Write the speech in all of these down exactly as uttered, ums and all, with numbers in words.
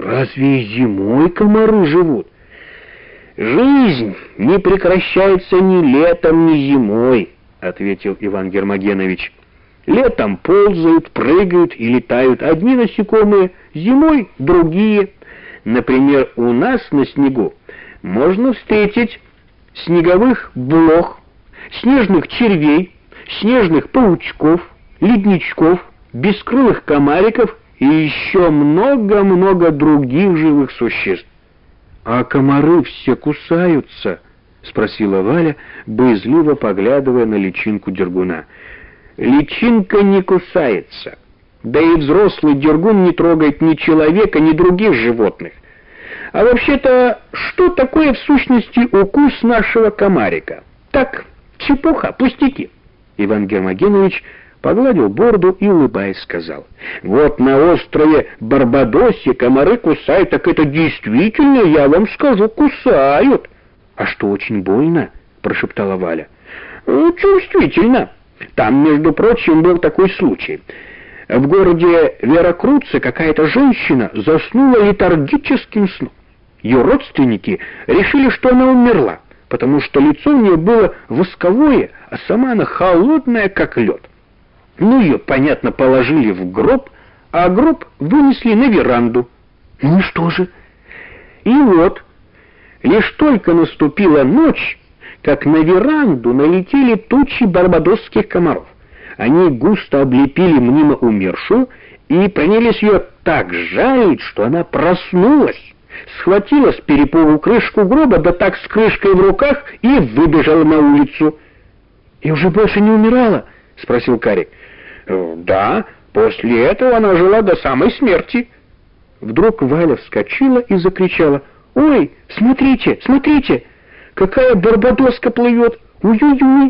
разве и зимой комары живут? Жизнь не прекращается ни летом, ни зимой, ответил Иван Гермогенович. Летом ползают, прыгают и летают одни насекомые, зимой другие. Например, у нас на снегу можно встретить снеговых блох, снежных червей, снежных паучков, ледничков, бескрылых комариков и еще много-много других живых существ. «А комары все кусаются?» — спросила Валя, боязливо поглядывая на личинку дергуна. «Личинка не кусается, да и взрослый дергун не трогает ни человека, ни других животных. А вообще-то, что такое в сущности укус нашего комарика? Так, чепуха, пустяки». Иван Гермогенович погладил бороду и, улыбаясь, сказал: «Вот на острове Барбадосе комары кусают, так это действительно, я вам скажу, кусают». «А что, очень больно?» — прошептала Валя. «Чувствительно. Там, между прочим, был такой случай. В городе Веракруце какая-то женщина заснула летаргическим сном. Ее родственники решили, что она умерла, потому что лицо у нее было восковое, а сама она холодная, как лед. Ну, ее, понятно, положили в гроб, а гроб вынесли на веранду. Ну и что же? И вот, лишь только наступила ночь, как на веранду налетели тучи барбадосских комаров. Они густо облепили мнимо умершую и принялись ее так жалить, что она проснулась, схватила с перепугу крышку гроба, да так с крышкой в руках и выбежала на улицу. «И уже больше не умирала?» — спросил Карик. «Да, после этого она жила до самой смерти». Вдруг Валя вскочила и закричала: «Ой, смотрите, смотрите, какая барбадоска плывет! Уй-уй-уй!»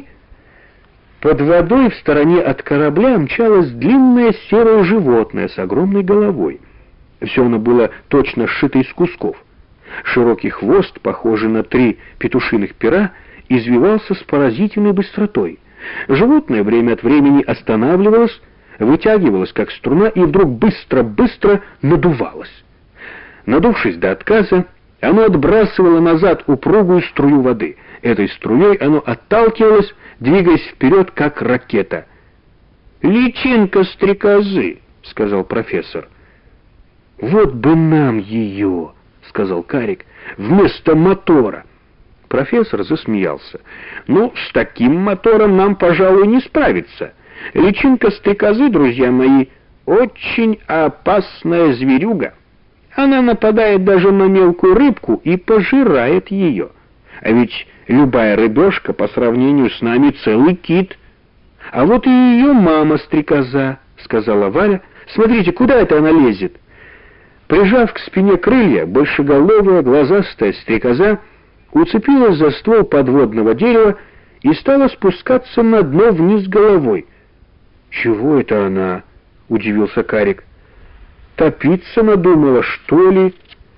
Под водой в стороне от корабля мчалось длинное серое животное с огромной головой. Все оно было точно сшито из кусков. Широкий хвост, похожий на три петушиных пера, извивался с поразительной быстротой. Животное время от времени останавливалось, вытягивалось как струна и вдруг быстро-быстро надувалось. Надувшись до отказа, оно отбрасывало назад упругую струю воды. Этой струей оно отталкивалось, двигаясь вперед, как ракета. «Личинка стрекозы», — сказал профессор. «Вот бы нам ее», — сказал Карик, — «вместо мотора». Профессор засмеялся. «Ну, с таким мотором нам, пожалуй, не справиться. Личинка стрекозы, друзья мои, очень опасная зверюга. Она нападает даже на мелкую рыбку и пожирает ее. А ведь любая рыбешка по сравнению с нами целый кит. А вот и ее мама-стрекоза», — сказала Валя. «Смотрите, куда это она лезет?» Прижав к спине крылья, большеголовая глазастая стрекоза уцепилась за ствол подводного дерева и стала спускаться на дно вниз головой. «Чего это она?» — удивился Карик. «Топиться надумала, что ли?»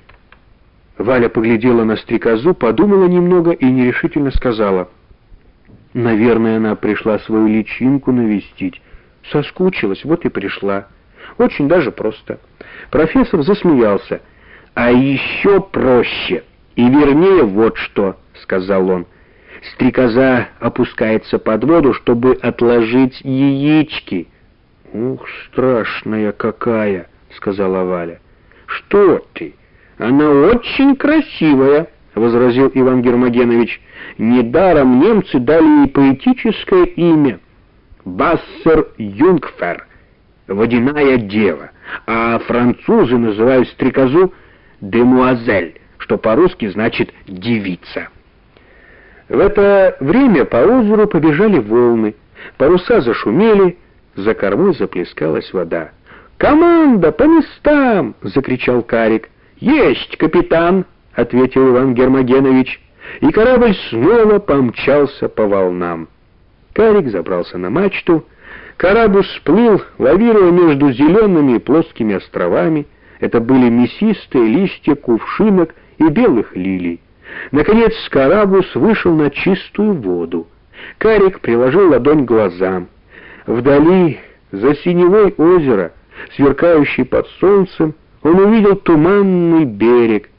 Валя поглядела на стрекозу, подумала немного и нерешительно сказала: «Наверное, она пришла свою личинку навестить. Соскучилась, вот и пришла. Очень даже просто». Профессор засмеялся. «А еще проще. И вернее вот что», — сказал он. «Стрекоза опускается под воду, чтобы отложить яички». «Ух, страшная какая», — сказала Валя. «Что ты? Она очень красивая», — возразил Иван Гермогенович. «Недаром немцы дали ей поэтическое имя — Вассер-Юнгфер, водяная дева, а французы называют стрекозу демуазель, что по-русски значит девица». В это время по озеру побежали волны, паруса зашумели, за кормой заплескалась вода. «Команда, по местам!» — закричал Карик. «Есть, капитан!» — ответил Иван Гермогенович, и корабль снова помчался по волнам. Карик забрался на мачту, корабль всплыл, лавируя между зелеными и плоскими островами. Это были мясистые листья кувшинок и белых лилий. Наконец Карабус вышел на чистую воду. Карик приложил ладонь к глазам. Вдали, за синевой озера, сверкающей под солнцем, он увидел туманный берег,